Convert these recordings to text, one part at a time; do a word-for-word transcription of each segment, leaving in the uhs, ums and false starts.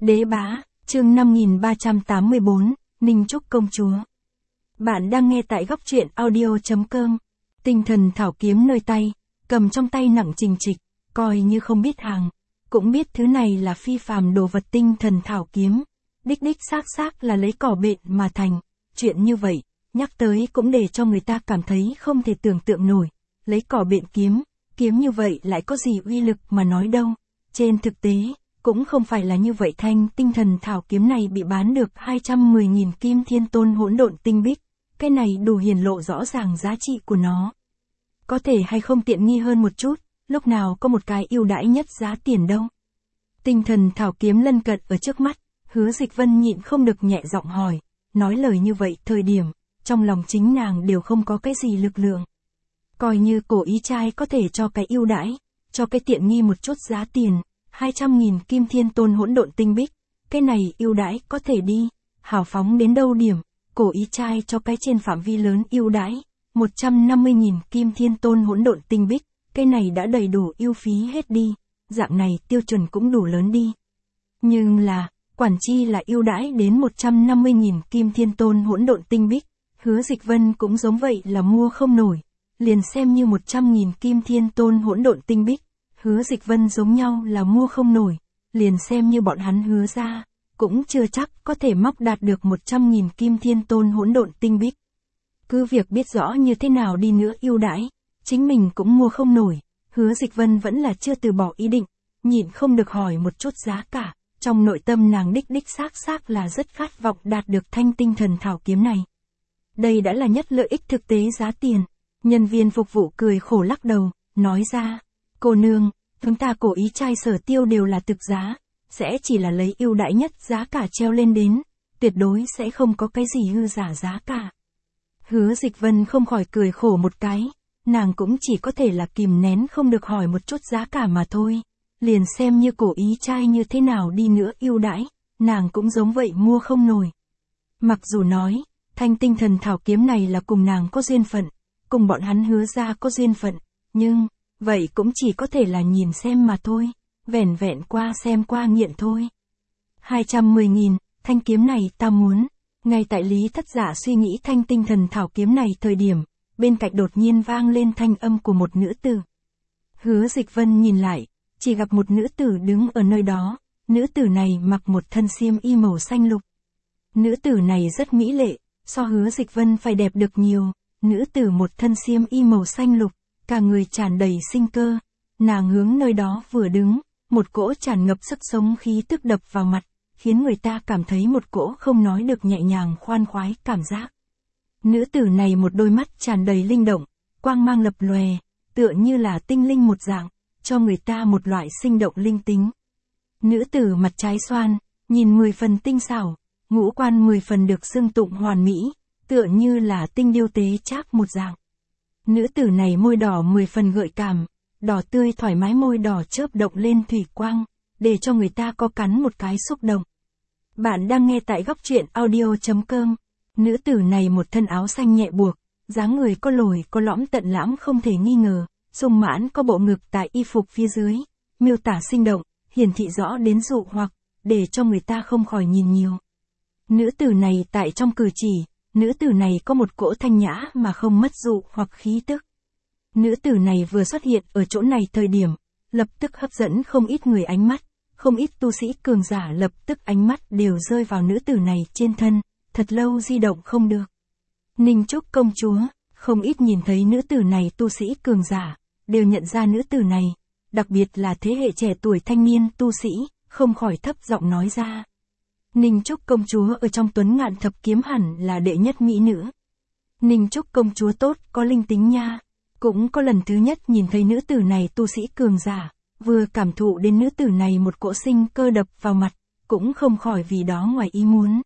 Đế bá, chương năm nghìn ba trăm tám mươi bốn, Ninh Trúc công chúa. Bạn đang nghe tại góc truyện audio chấm com. Tinh thần thảo kiếm nơi tay, cầm trong tay nặng trình trịch, coi như không biết hàng, cũng biết thứ này là phi phàm đồ vật tinh thần thảo kiếm. Đích đích xác xác là lấy cỏ bện mà thành, chuyện như vậy, nhắc tới cũng để cho người ta cảm thấy không thể tưởng tượng nổi. Lấy cỏ bện kiếm, kiếm như vậy lại có gì uy lực mà nói đâu. Trên thực tế, cũng không phải là như vậy. Thanh tinh thần thảo kiếm này bị bán được hai trăm mười nghìn kim thiên tôn hỗn độn tinh bích, cái này đủ hiển lộ rõ ràng giá trị của nó. Có thể hay không tiện nghi hơn một chút, lúc nào có một cái ưu đãi nhất giá tiền đâu. Tinh thần thảo kiếm lân cận ở trước mắt, Hứa Dịch Vân nhịn không được nhẹ giọng hỏi, nói lời như vậy thời điểm, trong lòng chính nàng đều không có cái gì lực lượng. Coi như cổ ý trai có thể cho cái ưu đãi, cho cái tiện nghi một chút giá tiền, hai trăm nghìn kim thiên tôn hỗn độn tinh bích, cái này ưu đãi có thể đi, hào phóng đến đâu điểm, cổ ý trai cho cái trên phạm vi lớn ưu đãi, một trăm năm mươi nghìn kim thiên tôn hỗn độn tinh bích, cái này đã đầy đủ ưu phí hết đi, dạng này tiêu chuẩn cũng đủ lớn đi. Nhưng là, quản chi là ưu đãi đến một trăm năm mươi nghìn kim thiên tôn hỗn độn tinh bích, Hứa Dịch Vân cũng giống vậy là mua không nổi, liền xem như một trăm nghìn kim thiên tôn hỗn độn tinh bích, Hứa Dịch Vân giống nhau là mua không nổi, liền xem như bọn hắn hứa ra, cũng chưa chắc có thể móc đạt được một trăm nghìn kim thiên tôn hỗn độn tinh bích. Cứ việc biết rõ như thế nào đi nữa ưu đãi, chính mình cũng mua không nổi, Hứa Dịch Vân vẫn là chưa từ bỏ ý định, nhịn không được hỏi một chút giá cả, trong nội tâm nàng đích đích xác xác là rất khát vọng đạt được thanh tinh thần thảo kiếm này. Đây đã là nhất lợi ích thực tế giá tiền. Nhân viên phục vụ cười khổ lắc đầu, nói ra, cô nương, chúng ta cổ ý trai sở tiêu đều là thực giá, sẽ chỉ là lấy ưu đãi nhất giá cả treo lên đến, tuyệt đối sẽ không có cái gì hư giả giá cả. Hứa Dịch Vân không khỏi cười khổ một cái, nàng cũng chỉ có thể là kìm nén không được hỏi một chút giá cả mà thôi, liền xem như cổ ý trai như thế nào đi nữa ưu đãi, nàng cũng giống vậy mua không nổi. Mặc dù nói, thanh tinh thần thảo kiếm này là cùng nàng có duyên phận, cùng bọn hắn hứa ra có duyên phận, nhưng, vậy cũng chỉ có thể là nhìn xem mà thôi, vẻn vẹn qua xem qua nghiện thôi. hai trăm mười nghìn, thanh kiếm này ta muốn. Ngay tại Lý Thất Giả suy nghĩ thanh tinh thần thảo kiếm này thời điểm, bên cạnh đột nhiên vang lên thanh âm của một nữ tử. Hứa Dịch Vân nhìn lại, chỉ gặp một nữ tử đứng ở nơi đó, nữ tử này mặc một thân xiêm y màu xanh lục. Nữ tử này rất mỹ lệ, so Hứa Dịch Vân phải đẹp được nhiều. Nữ tử một thân xiêm y màu xanh lục, cả người tràn đầy sinh cơ, nàng hướng nơi đó vừa đứng, một cỗ tràn ngập sức sống khí tức đập vào mặt, khiến người ta cảm thấy một cỗ không nói được nhẹ nhàng khoan khoái cảm giác. Nữ tử này một đôi mắt tràn đầy linh động, quang mang lập lòe, tựa như là tinh linh một dạng, cho người ta một loại sinh động linh tính. Nữ tử mặt trái xoan, nhìn mười phần tinh xảo, ngũ quan mười phần được xưng tụng hoàn mỹ, tựa như là tinh điêu tế chác một dạng. Nữ tử này môi đỏ mười phần gợi cảm, đỏ tươi thoải mái, môi đỏ chớp động lên thủy quang, để cho người ta có cắn một cái xúc động. Bạn đang nghe tại góc truyện audio chấm com. Nữ tử này một thân áo xanh nhẹ buộc, dáng người có lồi có lõm tận lãm không thể nghi ngờ, sung mãn có bộ ngực tại y phục phía dưới, miêu tả sinh động, hiển thị rõ đến dụ hoặc, để cho người ta không khỏi nhìn nhiều. Nữ tử này tại trong cử chỉ, nữ tử này có một cỗ thanh nhã mà không mất dụ hoặc khí tức. Nữ tử này vừa xuất hiện ở chỗ này thời điểm, lập tức hấp dẫn không ít người ánh mắt, không ít tu sĩ cường giả lập tức ánh mắt đều rơi vào nữ tử này trên thân, thật lâu di động không được. Ninh Trúc công chúa, không ít nhìn thấy nữ tử này tu sĩ cường giả, đều nhận ra nữ tử này, đặc biệt là thế hệ trẻ tuổi thanh niên tu sĩ, không khỏi thấp giọng nói ra. Ninh Trúc công chúa ở trong tuấn ngạn thập kiếm hẳn là đệ nhất mỹ nữ. Ninh Trúc công chúa tốt, có linh tính nha. Cũng có lần thứ nhất nhìn thấy nữ tử này tu sĩ cường giả, vừa cảm thụ đến nữ tử này một cỗ sinh cơ đập vào mặt, cũng không khỏi vì đó ngoài ý muốn.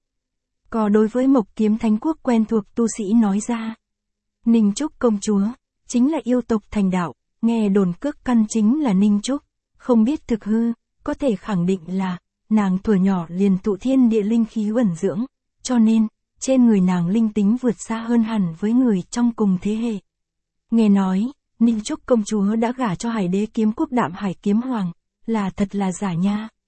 Có đối với Mộc Kiếm Thánh Quốc quen thuộc tu sĩ nói ra. Ninh Trúc công chúa, chính là yêu tộc thành đạo, nghe đồn cước căn chính là Ninh Trúc, không biết thực hư, có thể khẳng định là nàng thuở nhỏ liền thụ thiên địa linh khí uẩn dưỡng, cho nên, trên người nàng linh tính vượt xa hơn hẳn với người trong cùng thế hệ. Nghe nói, Ninh Trúc công chúa đã gả cho Hải Đế Kiếm Quốc Đạm Hải Kiếm Hoàng, là thật là giả nha.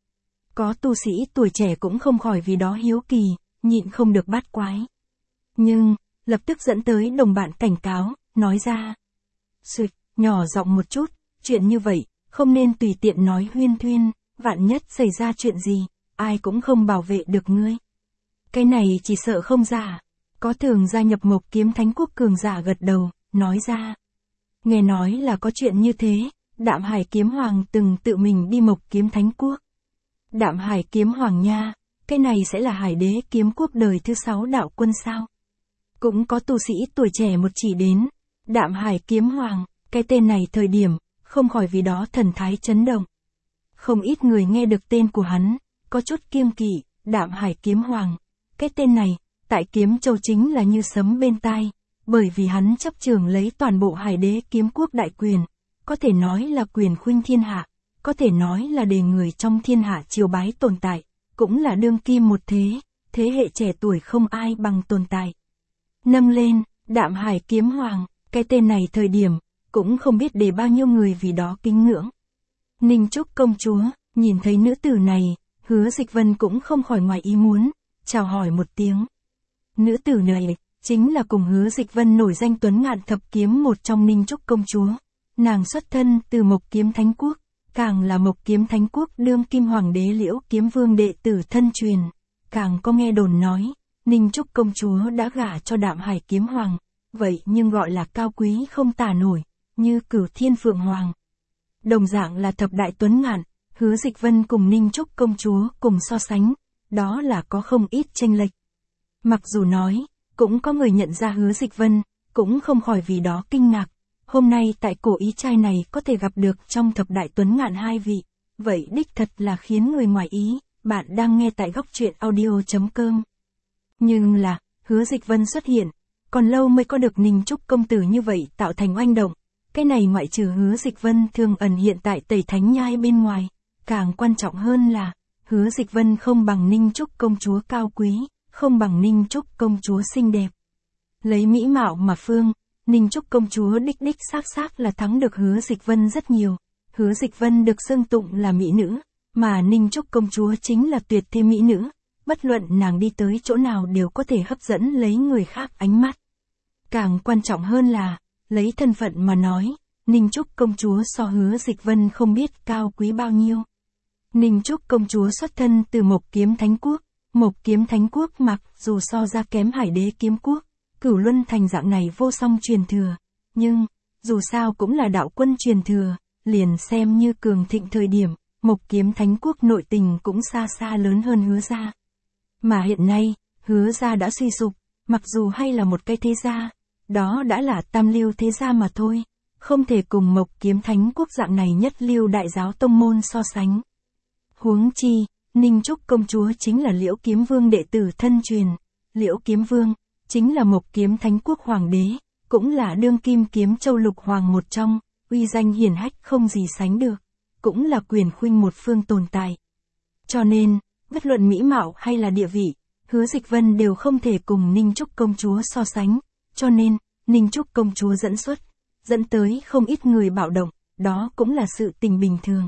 Có tu sĩ tuổi trẻ cũng không khỏi vì đó hiếu kỳ, nhịn không được bát quái. Nhưng, lập tức dẫn tới đồng bạn cảnh cáo, nói ra. Xuyệt, nhỏ giọng một chút, chuyện như vậy, không nên tùy tiện nói huyên thuyên, vạn nhất xảy ra chuyện gì, ai cũng không bảo vệ được ngươi. Cái này chỉ sợ không giả. Có thường gia nhập Mộc Kiếm Thánh Quốc cường giả gật đầu, nói ra. Nghe nói là có chuyện như thế, Đạm Hải Kiếm Hoàng từng tự mình đi Mộc Kiếm Thánh Quốc. Đạm Hải Kiếm Hoàng nha, cái này sẽ là Hải Đế Kiếm Quốc đời thứ sáu đạo quân sao? Cũng có tu sĩ tuổi trẻ một chỉ đến, Đạm Hải Kiếm Hoàng, cái tên này thời điểm, không khỏi vì đó thần thái chấn động. Không ít người nghe được tên của hắn, có chút kiêng kỵ, Đạm Hải Kiếm Hoàng, cái tên này, tại Kiếm Châu chính là như sấm bên tai, bởi vì hắn chấp trường lấy toàn bộ Hải Đế Kiếm Quốc đại quyền, có thể nói là quyền khuynh thiên hạ, có thể nói là để người trong thiên hạ triều bái tồn tại, cũng là đương kim một thế, thế hệ trẻ tuổi không ai bằng tồn tại. Nâng lên, Đạm Hải Kiếm Hoàng, cái tên này thời điểm, cũng không biết để bao nhiêu người vì đó kính ngưỡng. Ninh Trúc công chúa, nhìn thấy nữ tử này, Hứa Dịch Vân cũng không khỏi ngoài ý muốn, chào hỏi một tiếng. Nữ tử này, chính là cùng Hứa Dịch Vân nổi danh tuấn ngạn thập kiếm một trong Ninh Trúc công chúa. Nàng xuất thân từ Mộc Kiếm Thánh Quốc, càng là Mộc Kiếm Thánh Quốc đương kim hoàng đế Liễu Kiếm Vương đệ tử thân truyền. Càng có nghe đồn nói, Ninh Trúc công chúa đã gả cho Đạm Hải Kiếm Hoàng, vậy nhưng gọi là cao quý không tả nổi, như Cửu Thiên Phượng Hoàng. Đồng dạng là thập đại tuấn ngạn, Hứa Dịch Vân cùng Ninh Trúc công chúa cùng so sánh, đó là có không ít chênh lệch. Mặc dù nói, cũng có người nhận ra Hứa Dịch Vân, cũng không khỏi vì đó kinh ngạc. Hôm nay tại cổ ý trai này có thể gặp được trong thập đại tuấn ngạn hai vị, vậy đích thật là khiến người ngoài ý, bạn đang nghe tại góc truyện audio.com. Nhưng là, Hứa Dịch Vân xuất hiện, còn lâu mới có được Ninh Trúc công tử như vậy tạo thành oanh động. Cái này ngoại trừ Hứa Dịch Vân thường ẩn hiện tại Tẩy Thánh Nhai bên ngoài, càng quan trọng hơn là, Hứa Dịch Vân không bằng Ninh Trúc công chúa cao quý, không bằng Ninh Trúc công chúa xinh đẹp. Lấy mỹ mạo mà phương, Ninh Trúc công chúa đích đích xác xác là thắng được Hứa Dịch Vân rất nhiều. Hứa Dịch Vân được xưng tụng là mỹ nữ, mà Ninh Trúc công chúa chính là tuyệt thế mỹ nữ, bất luận nàng đi tới chỗ nào đều có thể hấp dẫn lấy người khác ánh mắt. Càng quan trọng hơn là, lấy thân phận mà nói, Ninh Trúc công chúa so Hứa Dịch Vân không biết cao quý bao nhiêu. Ninh Trúc công chúa xuất thân từ Mộc Kiếm Thánh Quốc, Mộc Kiếm Thánh Quốc mặc dù so ra kém Hải Đế Kiếm Quốc, Cửu Luân Thành dạng này vô song truyền thừa, nhưng, dù sao cũng là đạo quân truyền thừa, liền xem như cường thịnh thời điểm, Mộc Kiếm Thánh Quốc nội tình cũng xa xa lớn hơn Hứa gia. Mà hiện nay, Hứa gia đã suy sụp, mặc dù hay là một cái thế gia, đó đã là tam lưu thế gia mà thôi, không thể cùng Mộc Kiếm Thánh Quốc dạng này nhất lưu đại giáo tông môn so sánh. Huống chi, Ninh Trúc công chúa chính là Liễu Kiếm Vương đệ tử thân truyền, Liễu Kiếm Vương chính là Mộc Kiếm Thánh Quốc hoàng đế, cũng là đương kim Kiếm Châu lục hoàng một trong, uy danh hiển hách không gì sánh được, cũng là quyền khuynh một phương tồn tại. Cho nên, bất luận mỹ mạo hay là địa vị, Hứa Dịch Vân đều không thể cùng Ninh Trúc công chúa so sánh, cho nên, Ninh Trúc công chúa dẫn xuất, dẫn tới không ít người bạo động, đó cũng là sự tình bình thường.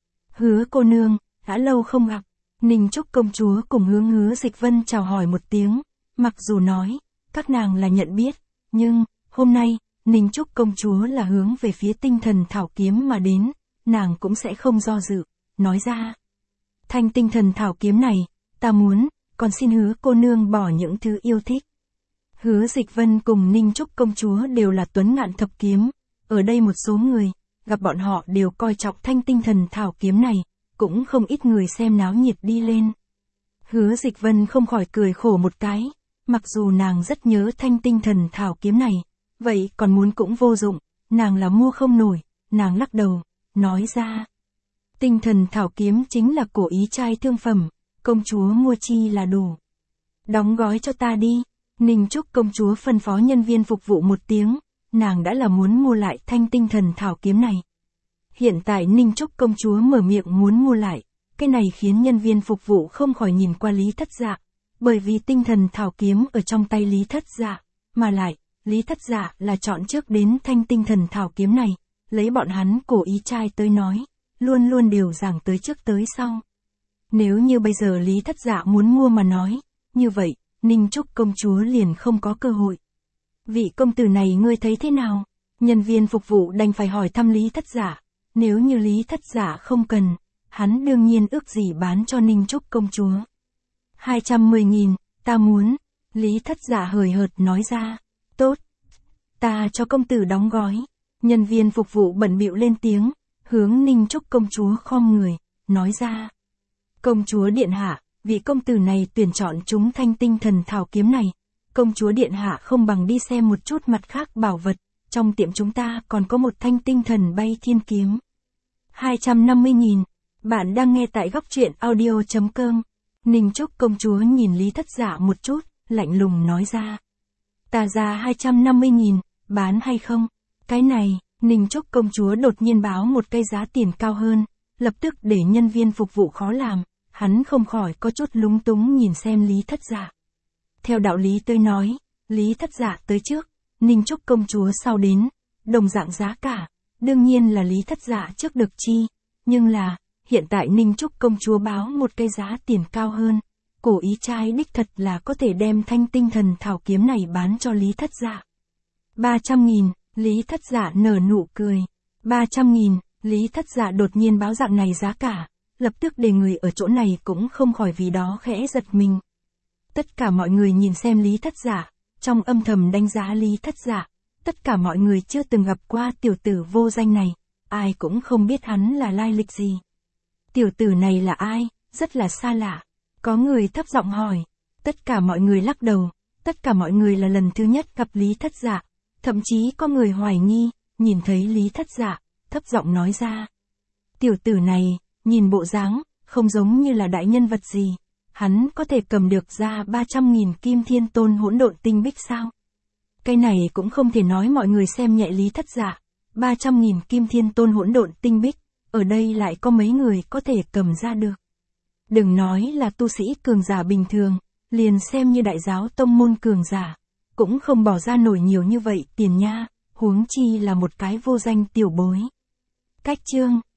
Hứa cô nương, đã lâu không gặp, Ninh Trúc công chúa cùng hướng Hứa Dịch Vân chào hỏi một tiếng, mặc dù nói, các nàng là nhận biết, nhưng, hôm nay, Ninh Trúc công chúa là hướng về phía tinh thần thảo kiếm mà đến, nàng cũng sẽ không do dự, nói ra. Thanh tinh thần thảo kiếm này, ta muốn, còn xin Hứa cô nương bỏ những thứ yêu thích. Hứa Dịch Vân cùng Ninh Trúc công chúa đều là tuấn ngạn thập kiếm, ở đây một số người, gặp bọn họ đều coi trọng thanh tinh thần thảo kiếm này, cũng không ít người xem náo nhiệt đi lên. Hứa Dịch Vân không khỏi cười khổ một cái, mặc dù nàng rất nhớ thanh tinh thần thảo kiếm này, vậy còn muốn cũng vô dụng, nàng là mua không nổi, nàng lắc đầu, nói ra. Tinh thần thảo kiếm chính là cổ ý trai thương phẩm, công chúa mua chi là đủ. Đóng gói cho ta đi, Ninh Trúc công chúa phân phó nhân viên phục vụ một tiếng, nàng đã là muốn mua lại thanh tinh thần thảo kiếm này. Hiện tại Ninh Trúc công chúa mở miệng muốn mua lại, cái này khiến nhân viên phục vụ không khỏi nhìn qua Lý Thất Dạ, bởi vì tinh thần thảo kiếm ở trong tay Lý Thất Dạ, mà lại, Lý Thất Dạ là chọn trước đến thanh tinh thần thảo kiếm này, lấy bọn hắn cổ ý trai tới nói, luôn luôn đều giảng tới trước tới sau. Nếu như bây giờ Lý Thất Dạ muốn mua mà nói, như vậy, Ninh Trúc công chúa liền không có cơ hội. Vị công tử này ngươi thấy thế nào? Nhân viên phục vụ đành phải hỏi thăm Lý Thất Dạ. Nếu như Lý Thất Dạ không cần, hắn đương nhiên ước gì bán cho Ninh Trúc công chúa. hai trăm mười nghìn, ta muốn. Lý Thất Dạ hời hợt nói ra. Tốt. Ta cho công tử đóng gói. Nhân viên phục vụ bận bịu lên tiếng, hướng Ninh Trúc công chúa khom người, nói ra. Công chúa điện hạ, vị công tử này tuyển chọn chúng thanh tinh thần thảo kiếm này. Công chúa điện hạ không bằng đi xem một chút mặt khác bảo vật, trong tiệm chúng ta còn có một thanh tinh thần bay thiên kiếm. hai trăm năm mươi nghìn, bạn đang nghe tại góc truyện audio chấm com. Ninh Trúc công chúa nhìn Lý Thất Dạ một chút, lạnh lùng nói ra. Ta ra hai trăm năm mươi nghìn, bán hay không? Cái này, Ninh Trúc công chúa đột nhiên báo một cái giá tiền cao hơn, lập tức để nhân viên phục vụ khó làm, hắn không khỏi có chút lúng túng nhìn xem Lý Thất Dạ. Theo đạo lý tôi nói, Lý Thất Dạ tới trước, Ninh Trúc công chúa sau đến, đồng dạng giá cả, đương nhiên là Lý Thất Dạ trước được chi, nhưng là, hiện tại Ninh Trúc công chúa báo một cái giá tiền cao hơn, cổ ý trai đích thật là có thể đem thanh tinh thần thảo kiếm này bán cho Lý Thất Dạ. ba trăm nghìn, Lý Thất Dạ nở nụ cười. ba trăm nghìn, Lý Thất Dạ đột nhiên báo dạng này giá cả, lập tức để người ở chỗ này cũng không khỏi vì đó khẽ giật mình. Tất cả mọi người nhìn xem Lý Thất Dạ, trong âm thầm đánh giá Lý Thất Dạ, tất cả mọi người chưa từng gặp qua tiểu tử vô danh này, ai cũng không biết hắn là lai lịch gì. Tiểu tử này là ai, rất là xa lạ. Có người thấp giọng hỏi, tất cả mọi người lắc đầu, tất cả mọi người là lần thứ nhất gặp Lý Thất Dạ, thậm chí có người hoài nghi, nhìn thấy Lý Thất Dạ, thấp giọng nói ra. Tiểu tử này, nhìn bộ dáng, không giống như là đại nhân vật gì, hắn có thể cầm được ra ba trăm nghìn kim thiên tôn hỗn độn tinh bích sao? Cái này cũng không thể nói mọi người xem nhẹ Lý Thất Dạ, ba trăm nghìn kim thiên tôn hỗn độn tinh bích, ở đây lại có mấy người có thể cầm ra được. Đừng nói là tu sĩ cường giả bình thường, liền xem như đại giáo tông môn cường giả, cũng không bỏ ra nổi nhiều như vậy tiền nha, huống chi là một cái vô danh tiểu bối. Cách chương